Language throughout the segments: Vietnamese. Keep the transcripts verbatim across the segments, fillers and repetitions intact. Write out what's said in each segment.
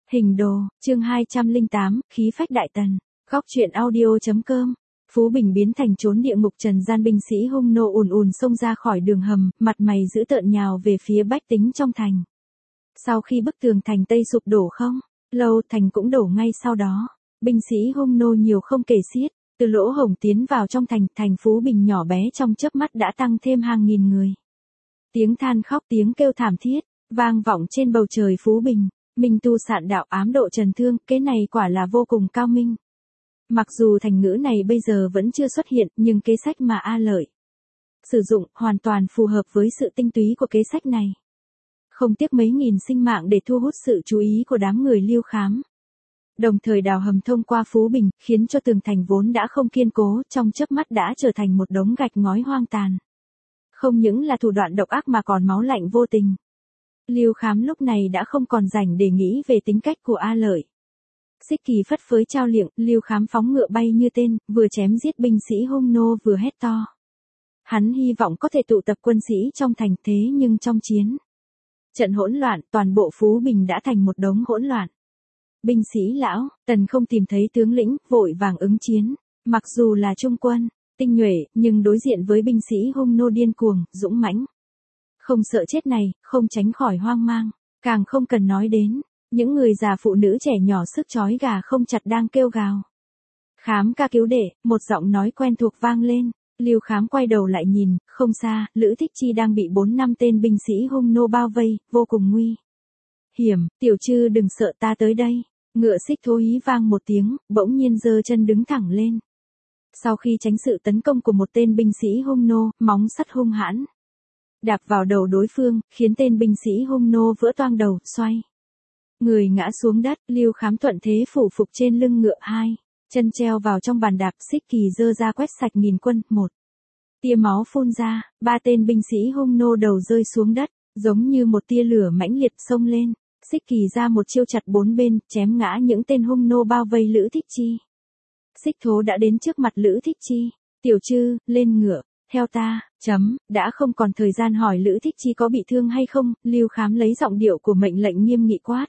Hình đồ, chương hai trăm lẻ tám, khí phách đại tần. Góc truyện audio.com. Phú Bình biến thành chốn địa ngục trần gian, binh sĩ hung nô ùn ùn xông ra khỏi đường hầm, mặt mày dữ tợn nhào về phía bách tính trong thành. Sau khi bức tường thành Tây sụp đổ không lâu, thành cũng đổ ngay sau đó. Binh sĩ hung nô nhiều không kể xiết, từ lỗ hổng tiến vào trong thành, thành Phú Bình nhỏ bé trong chớp mắt đã tăng thêm hàng nghìn người. Tiếng than khóc, tiếng kêu thảm thiết vang vọng trên bầu trời Phú Bình. Minh tu sạn đạo, ám độ trần thương, cái này quả là vô cùng cao minh. Mặc dù thành ngữ này bây giờ vẫn chưa xuất hiện, nhưng kế sách mà A Lợi sử dụng hoàn toàn phù hợp với sự tinh túy của kế sách này. Không tiếc mấy nghìn sinh mạng để thu hút sự chú ý của đám người Liêu Khám. Đồng thời đào hầm thông qua Phú Bình, khiến cho tường thành vốn đã không kiên cố, trong chớp mắt đã trở thành một đống gạch ngói hoang tàn. Không những là thủ đoạn độc ác mà còn máu lạnh vô tình. Liêu Khám lúc này đã không còn rảnh để nghĩ về tính cách của A Lợi. Xích Kỳ phất phới trao liệng, Liêu Khám phóng ngựa bay như tên, vừa chém giết binh sĩ hung nô vừa hét to. Hắn hy vọng có thể tụ tập quân sĩ trong thành, thế nhưng trong chiến trận hỗn loạn, toàn bộ Phú Bình đã thành một đống hỗn loạn. Binh sĩ lão Tần không tìm thấy tướng lĩnh, vội vàng ứng chiến. Mặc dù là trung quân tinh nhuệ, nhưng đối diện với binh sĩ hung nô điên cuồng, dũng mãnh, không sợ chết này, không tránh khỏi hoang mang. Càng không cần nói đến những người già phụ nữ trẻ nhỏ sức trói gà không chặt đang kêu gào. Khám ca cứu đệ, một giọng nói quen thuộc vang lên. Liêu Khám quay đầu lại nhìn, không xa, Lữ Thích Chi đang bị bốn năm tên binh sĩ hung nô bao vây, vô cùng nguy hiểm. Tiểu Trư đừng sợ, ta tới đây. Ngựa xích thố hí vang một tiếng, bỗng nhiên giơ chân đứng thẳng lên. Sau khi tránh sự tấn công của một tên binh sĩ hung nô, móng sắt hung hãn đạp vào đầu đối phương, khiến tên binh sĩ hung nô vỡ toang đầu, xoay người ngã xuống đất. Liêu Khám thuận thế phủ phục trên lưng ngựa, hai chân treo vào trong bàn đạp, Xích Kỳ giơ ra quét sạch nghìn quân, một tia máu phun ra, ba tên binh sĩ hung nô đầu rơi xuống đất, giống như một tia lửa mãnh liệt xông lên. Xích Kỳ ra một chiêu chặt bốn bên, chém ngã những tên hung nô bao vây Lữ Thích Chi. Xích Thố đã đến trước mặt Lữ Thích Chi. Tiểu Trư, lên ngựa, theo ta. Chấm, đã không còn thời gian hỏi Lữ Thích Chi có bị thương hay không, Liêu Khám lấy giọng điệu của mệnh lệnh nghiêm nghị quát.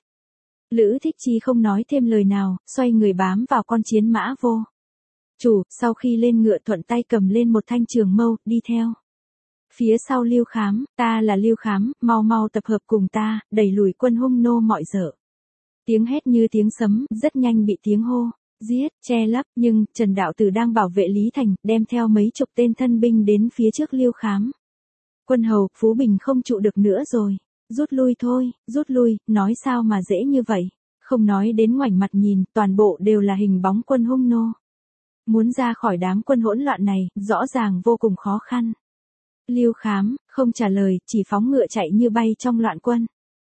Lữ Thích Chi không nói thêm lời nào, xoay người bám vào con chiến mã vô chủ, sau khi lên ngựa thuận tay cầm lên một thanh trường mâu, đi theo phía sau Liêu Khám. Ta là Liêu Khám, mau mau tập hợp cùng ta, đẩy lùi quân hung nô mọi dở. Tiếng hét như tiếng sấm, rất nhanh bị tiếng hô giết che lấp, nhưng Trần Đạo Tử đang bảo vệ Lý Thành, đem theo mấy chục tên thân binh đến phía trước Liêu Khám. Quân hầu, Phú Bình không trụ được nữa rồi. Rút lui thôi, rút lui, nói sao mà dễ như vậy. Không nói đến ngoảnh mặt nhìn, toàn bộ đều là hình bóng quân hung nô. Muốn ra khỏi đám quân hỗn loạn này, rõ ràng vô cùng khó khăn. Liêu Khám không trả lời, chỉ phóng ngựa chạy như bay trong loạn quân.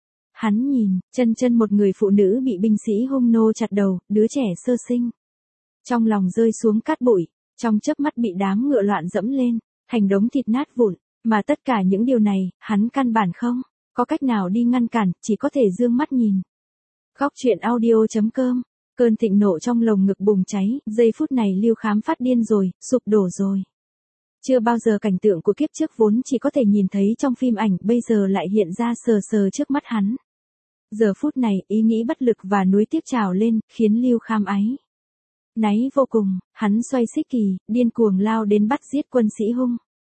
Hắn nhìn, chân chân một người phụ nữ bị binh sĩ hung nô chặt đầu, đứa trẻ sơ sinh. Trong lòng rơi xuống cát bụi, trong chớp mắt bị đám ngựa loạn dẫm lên, thành đống thịt nát vụn. Mà tất cả những điều này, hắn căn bản không có cách nào đi ngăn cản, chỉ có thể dương mắt nhìn. Góc truyện audio.com. Cơn thịnh nộ trong lồng ngực bùng cháy, giây phút này Liêu Khám phát điên rồi, sụp đổ rồi. Chưa bao giờ cảnh tượng của kiếp trước vốn chỉ có thể nhìn thấy trong phim ảnh, bây giờ lại hiện ra sờ sờ trước mắt hắn. Giờ phút này, ý nghĩ bất lực và nuối tiếc trào lên, khiến Liêu Khám áy náy vô cùng. Hắn xoay Xích Kỳ, điên cuồng lao đến bắt giết quân sĩ hung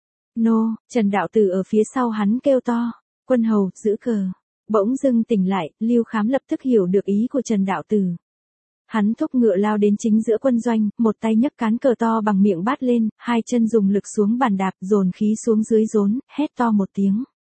nô. Trần Đạo Tử ở phía sau hắn kêu to. Quân hầu, giữ cờ. Bỗng dưng tỉnh lại, Liêu Khám lập tức hiểu được ý của Trần Đạo Tử. Hắn thúc ngựa lao đến chính giữa quân doanh, một tay nhấc cán cờ to bằng miệng bát lên, hai chân dùng lực xuống bàn đạp, dồn khí xuống dưới rốn, hét to một tiếng.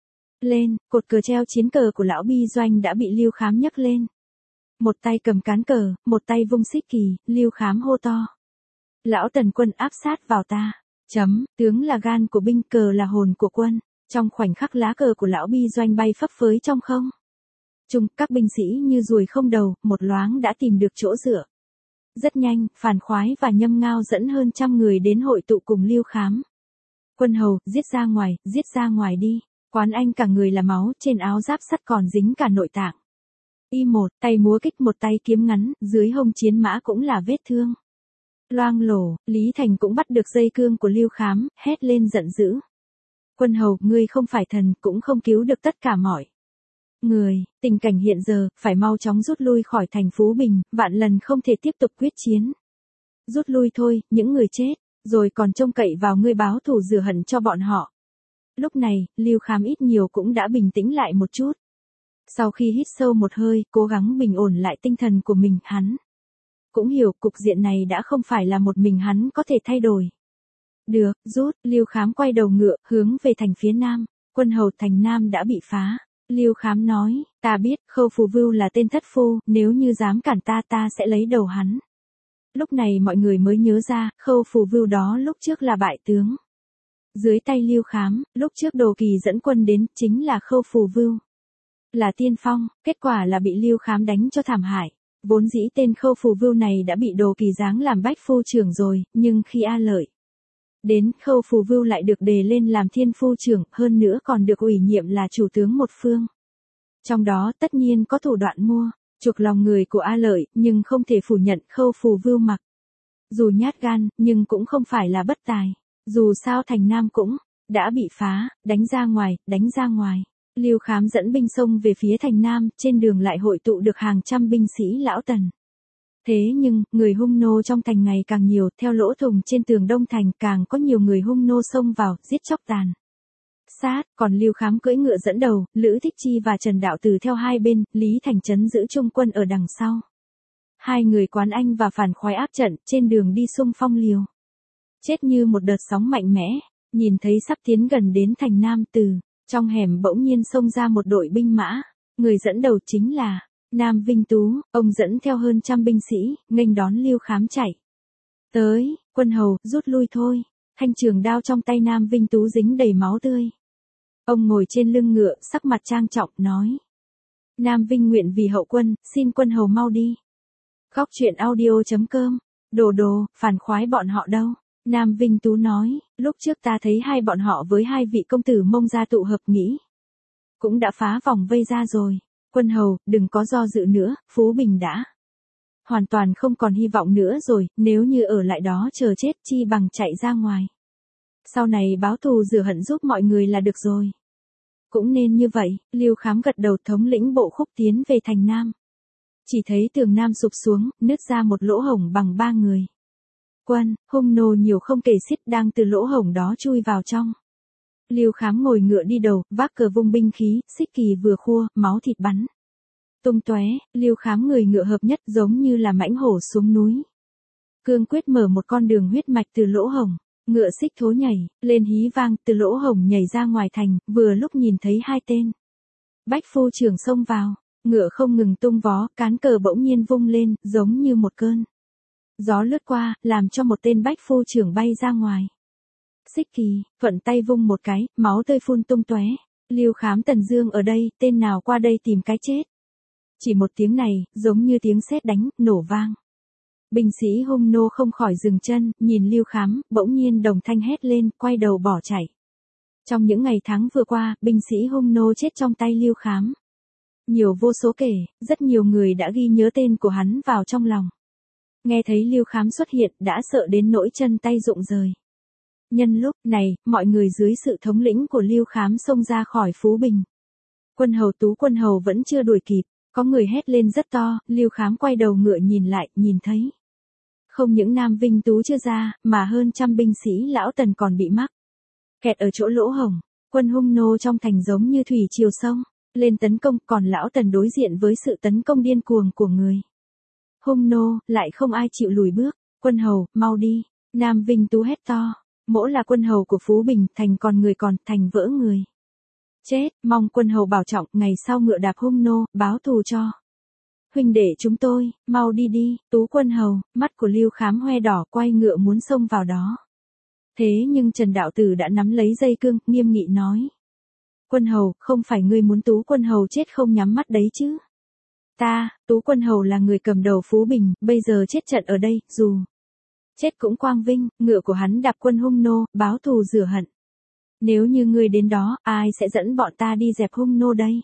Lên, cột cờ treo chiến cờ của lão Bi doanh đã bị Liêu Khám nhấc lên. Một tay cầm cán cờ, một tay vung Xích Kỳ, Liêu Khám hô to. Lão Tần quân áp sát vào ta. Chấm, tướng là gan của binh, cờ là hồn của quân. Trong khoảnh khắc lá cờ của lão Bi doanh bay phấp phới trong không trung, các binh sĩ như ruồi không đầu, một loáng đã tìm được chỗ dựa. Rất nhanh, Phàn Khoái và Nhâm Ngao dẫn hơn trăm người đến hội tụ cùng Liêu Khám. Quân hầu, giết ra ngoài, giết ra ngoài đi. Quán anh cả người là máu, trên áo giáp sắt còn dính cả nội tạng. Y một, tay múa kích, một tay kiếm ngắn, dưới hông chiến mã cũng là vết thương loang lổ. Lý Thành cũng bắt được dây cương của Liêu Khám, hét lên giận dữ. Quân hầu, ngươi không phải thần, cũng không cứu được tất cả mọi người, tình cảnh hiện giờ, phải mau chóng rút lui khỏi thành Phú Bình, vạn lần không thể tiếp tục quyết chiến. Rút lui thôi, những người chết, rồi còn trông cậy vào ngươi báo thù rửa hận cho bọn họ. Lúc này, Lưu Khám ít nhiều cũng đã bình tĩnh lại một chút. Sau khi hít sâu một hơi, cố gắng bình ổn lại tinh thần của mình, hắn cũng hiểu cục diện này đã không phải là một mình hắn có thể thay đổi. Được, rút, Lưu Khám quay đầu ngựa, hướng về thành phía nam. Quân hầu thành nam đã bị phá. Lưu Khám nói, ta biết, Khâu Phù Vưu là tên thất phu, nếu như dám cản ta ta sẽ lấy đầu hắn. Lúc này mọi người mới nhớ ra, Khâu Phù Vưu đó lúc trước là bại tướng. Dưới tay Lưu Khám, lúc trước Đồ Kỳ dẫn quân đến, chính là Khâu Phù Vưu. Là tiên phong, kết quả là bị Lưu Khám đánh cho thảm hại. Vốn dĩ tên Khâu Phù Vưu này đã bị Đồ Kỳ giáng làm bách phu trưởng rồi, nhưng khi A Lợi đến, Khâu Phù Vưu lại được đề lên làm thiên phu trưởng, hơn nữa còn được ủy nhiệm là chủ tướng một phương. Trong đó tất nhiên có thủ đoạn mua, chuộc lòng người của A Lợi, nhưng không thể phủ nhận Khâu Phù Vưu mặc dù nhát gan, nhưng cũng không phải là bất tài. Dù sao thành Nam cũng đã bị phá, đánh ra ngoài, đánh ra ngoài. Lưu Khám dẫn binh xông về phía thành Nam, trên đường lại hội tụ được hàng trăm binh sĩ lão Tần. Thế nhưng, người hung nô trong thành ngày càng nhiều, theo lỗ thủng trên tường Đông Thành càng có nhiều người hung nô xông vào, giết chóc tàn sát, còn Lưu Khám cưỡi ngựa dẫn đầu, Lữ Thích Chi và Trần Đạo Từ theo hai bên, Lý Thành Trấn giữ trung quân ở đằng sau. Hai người Quán Anh và Phản Khoái áp trận, trên đường đi xung phong liều chết như một đợt sóng mạnh mẽ. Nhìn thấy sắp tiến gần đến thành Nam, từ trong hẻm bỗng nhiên xông ra một đội binh mã, người dẫn đầu chính là Nam Vinh Tú, ông dẫn theo hơn trăm binh sĩ, nghênh đón Lưu Khám chạy tới. Quân hầu, rút lui thôi. Thanh trường đao trong tay Nam Vinh Tú dính đầy máu tươi. Ông ngồi trên lưng ngựa, sắc mặt trang trọng, nói: Nam Vinh nguyện vì hậu quân, xin quân hầu mau đi. Góc truyện audio chấm com. Đồ đồ, Phản Khoái bọn họ đâu? Nam Vinh Tú nói, lúc trước ta thấy hai bọn họ với hai vị công tử Mông gia tụ hợp, nghĩ cũng đã phá vòng vây ra rồi. Quân hầu, đừng có do dự nữa, Phú Bình đã hoàn toàn không còn hy vọng nữa rồi, nếu như ở lại đó chờ chết chi bằng chạy ra ngoài. Sau này báo thù rửa hận giúp mọi người là được rồi. Cũng nên như vậy, Lưu Khám gật đầu, thống lĩnh bộ khúc tiến về thành Nam. Chỉ thấy tường Nam sụp xuống, nứt ra một lỗ hổng bằng ba người. Quân, hung nô nhiều không kể xiết đang từ lỗ hổng đó chui vào trong. Lưu Khám ngồi ngựa đi đầu, vác cờ vung binh khí, xích kỳ vừa khua, máu thịt bắn tung tóe. Lưu Khám người ngựa hợp nhất, giống như là mãnh hổ xuống núi. Cương quyết mở một con đường huyết mạch từ lỗ hổng, ngựa xích thố nhảy lên hí vang, từ lỗ hổng nhảy ra ngoài thành, vừa lúc nhìn thấy hai tên bách phu trưởng xông vào, ngựa không ngừng tung vó, cán cờ bỗng nhiên vung lên, giống như một cơn gió lướt qua, làm cho một tên bách phu trưởng bay ra ngoài. Xích kỳ, thuận tay vung một cái, máu tươi phun tung tóe. Lưu Khám Tần Dương ở đây, tên nào qua đây tìm cái chết. Chỉ một tiếng này, giống như tiếng sét đánh, nổ vang. Binh sĩ hung nô không khỏi dừng chân, nhìn Lưu Khám, bỗng nhiên đồng thanh hét lên, quay đầu bỏ chạy. Trong những ngày tháng vừa qua, binh sĩ hung nô chết trong tay Lưu Khám nhiều vô số kể, rất nhiều người đã ghi nhớ tên của hắn vào trong lòng. Nghe thấy Lưu Khám xuất hiện, đã sợ đến nỗi chân tay rụng rời. Nhân lúc này, mọi người dưới sự thống lĩnh của Lưu Khám xông ra khỏi Phú Bình. Quân hầu Tú quân hầu vẫn chưa đuổi kịp, có người hét lên rất to. Lưu Khám quay đầu ngựa nhìn lại, nhìn thấy không những Nam Vinh Tú chưa ra, mà hơn trăm binh sĩ lão Tần còn bị mắc kẹt ở chỗ lỗ hổng. Quân hung nô trong thành giống như thủy triều sông lên tấn công, còn lão Tần đối diện với sự tấn công điên cuồng của người hung nô, lại không ai chịu lùi bước. Quân hầu, mau đi. Nam Vinh Tú hét to. Mỗ là quân hầu của Phú Bình, thành còn người còn, thành vỡ người chết, mong quân hầu bảo trọng, ngày sau ngựa đạp hung nô, báo thù cho huynh đệ chúng tôi, mau đi đi. Tú quân hầu, mắt của Lưu Khám hoe đỏ, quay ngựa muốn xông vào đó. Thế nhưng Trần Đạo Tử đã nắm lấy dây cương, nghiêm nghị nói: Quân hầu, không phải ngươi muốn Tú quân hầu chết không nhắm mắt đấy chứ? Ta, Tú quân hầu là người cầm đầu Phú Bình, bây giờ chết trận ở đây, dù chết cũng quang vinh. Ngựa của hắn đạp quân hung nô, báo thù rửa hận. Nếu như ngươi đến đó, ai sẽ dẫn bọn ta đi dẹp hung nô đây?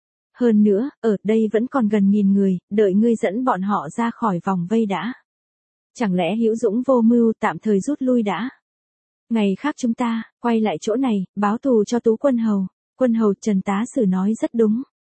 Hơn nữa, ở đây vẫn còn gần nghìn người, đợi ngươi dẫn bọn họ ra khỏi vòng vây đã. Chẳng lẽ hữu dũng vô mưu, tạm thời rút lui đã? Ngày khác chúng ta quay lại chỗ này, báo thù cho Tú quân hầu. Quân hầu Trần Tá Sử nói rất đúng.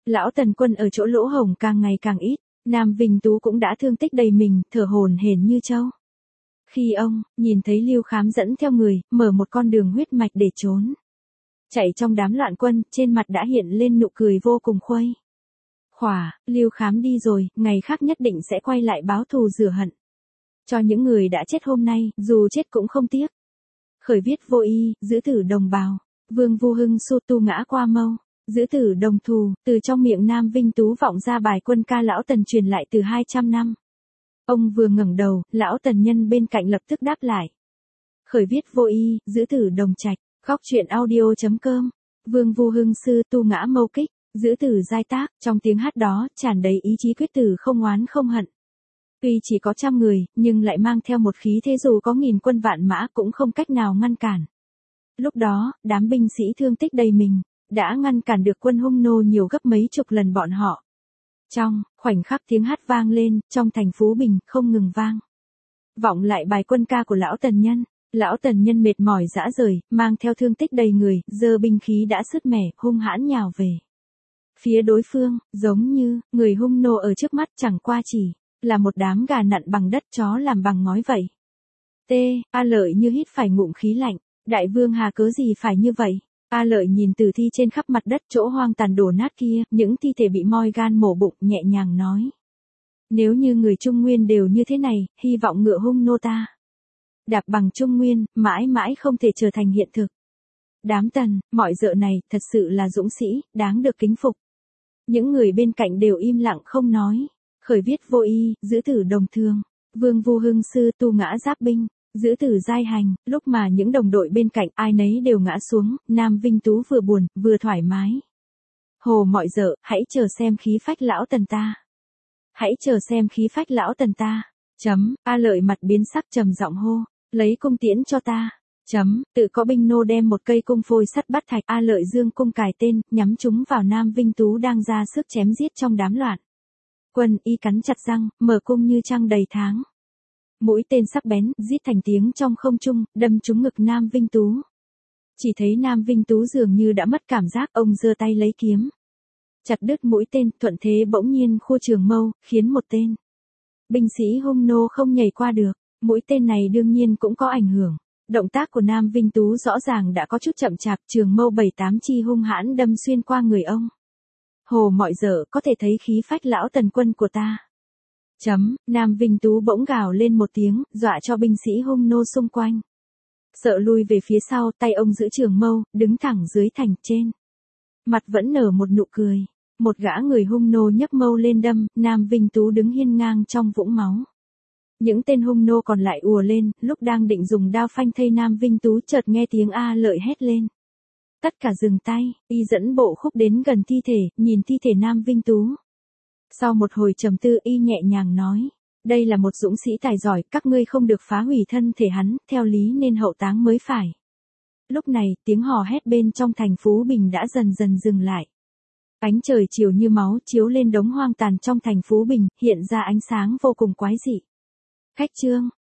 Lão Tần Quân ở chỗ lỗ hổng càng ngày càng ít, Nam Vinh Tú cũng đã thương tích đầy mình, thở hổn hển như trâu. Khi ông nhìn thấy Lưu Khám dẫn theo người, mở một con đường huyết mạch để trốn, chạy trong đám loạn quân, trên mặt đã hiện lên nụ cười vô cùng khuây khỏa. Lưu Khám đi rồi, ngày khác nhất định sẽ quay lại báo thù rửa hận cho những người đã chết hôm nay, dù chết cũng không tiếc. Khởi viết vô y, giữ tử đồng bào, Vương Vu Hưng su tu ngã qua mâu, giữ tử đồng thù. Từ trong miệng Nam Vinh Tú vọng ra bài quân ca lão Tần truyền lại từ hai trăm năm. Ông vừa ngẩng đầu, lão Tần Nhân bên cạnh lập tức đáp lại. Khởi viết vô y, giữ tử đồng trạch, góc truyện audio.com. Vương Vu Hưng sư tu ngã mâu kích, giữ tử giai tác. Trong tiếng hát đó tràn đầy ý chí quyết tử không oán không hận. Tuy chỉ có trăm người, nhưng lại mang theo một khí thế dù có nghìn quân vạn mã cũng không cách nào ngăn cản. Lúc đó, đám binh sĩ thương tích đầy mình, đã ngăn cản được quân Hung nô nhiều gấp mấy chục lần bọn họ. Trong khoảnh khắc tiếng hát vang lên, trong thành Phú Bình không ngừng vang vọng lại bài quân ca của lão Tần Nhân. Lão Tần Nhân mệt mỏi rã rời, mang theo thương tích đầy người, giơ binh khí đã sứt mẻ, hung hãn nhào về phía đối phương, giống như người Hung nô ở trước mắt chẳng qua chỉ là một đám gà nặn bằng đất, chó làm bằng ngói vậy. T. A Lợi như hít phải ngụm khí lạnh, đại vương hà cớ gì phải như vậy? A Lợi nhìn tử thi trên khắp mặt đất chỗ hoang tàn đổ nát kia, những thi thể bị moi gan mổ bụng, nhẹ nhàng nói. Nếu như người Trung Nguyên đều như thế này, hy vọng ngựa Hung nô ta đạp bằng Trung Nguyên, mãi mãi không thể trở thành hiện thực. Đám Tần, mọi dợ này, thật sự là dũng sĩ, đáng được kính phục. Những người bên cạnh đều im lặng không nói. Khởi viết vô y, giữ tử đồng thương, Vương Vu Hưng sư tu ngã giáp binh, giữ tử giai hành. Lúc mà những đồng đội bên cạnh ai nấy đều ngã xuống, Nam Vinh Tú vừa buồn, vừa thoải mái. Hồ mọi dợ, hãy chờ xem khí phách lão Tần ta. Hãy chờ xem khí phách lão Tần ta. Chấm, A Lợi mặt biến sắc trầm giọng hô, lấy cung tiễn cho ta. Chấm, tự có binh nô đem một cây cung phôi sắt bắt thạch. A Lợi dương cung cài tên, nhắm chúng vào Nam Vinh Tú đang ra sức chém giết trong đám loạn quân. Y cắn chặt răng, mở cung như trăng đầy tháng. Mũi tên sắc bén, rít thành tiếng trong không trung, đâm trúng ngực Nam Vinh Tú. Chỉ thấy Nam Vinh Tú dường như đã mất cảm giác, ông giơ tay lấy kiếm, chặt đứt mũi tên, thuận thế bỗng nhiên khua trường mâu, khiến một tên binh sĩ Hung nô không nhảy qua được. Mũi tên này đương nhiên cũng có ảnh hưởng. Động tác của Nam Vinh Tú rõ ràng đã có chút chậm chạp, trường mâu bảy tám chi hung hãn đâm xuyên qua người ông. Hồ mọi dợ, có thể thấy khí phách lão Tần Quân của ta. Chấm, Nam Vinh Tú bỗng gào lên một tiếng, dọa cho binh sĩ Hung nô xung quanh sợ lui về phía sau, tay ông giữ trường mâu, đứng thẳng dưới thành. Trên mặt vẫn nở một nụ cười. Một gã người Hung nô nhấc mâu lên đâm, Nam Vinh Tú đứng hiên ngang trong vũng máu. Những tên Hung nô còn lại ùa lên, lúc đang định dùng đao phanh thây Nam Vinh Tú chợt nghe tiếng A Lợi hét lên. Tất cả dừng tay, y dẫn bộ khúc đến gần thi thể, nhìn thi thể Nam Vinh Tú. Sau một hồi trầm tư, y nhẹ nhàng nói, đây là một dũng sĩ tài giỏi, các ngươi không được phá hủy thân thể hắn, theo lý nên hậu táng mới phải. Lúc này, tiếng hò hét bên trong thành Phú Bình đã dần dần dừng lại. Ánh trời chiều như máu chiếu lên đống hoang tàn trong thành Phú Bình, hiện ra ánh sáng vô cùng quái dị. Khách trương,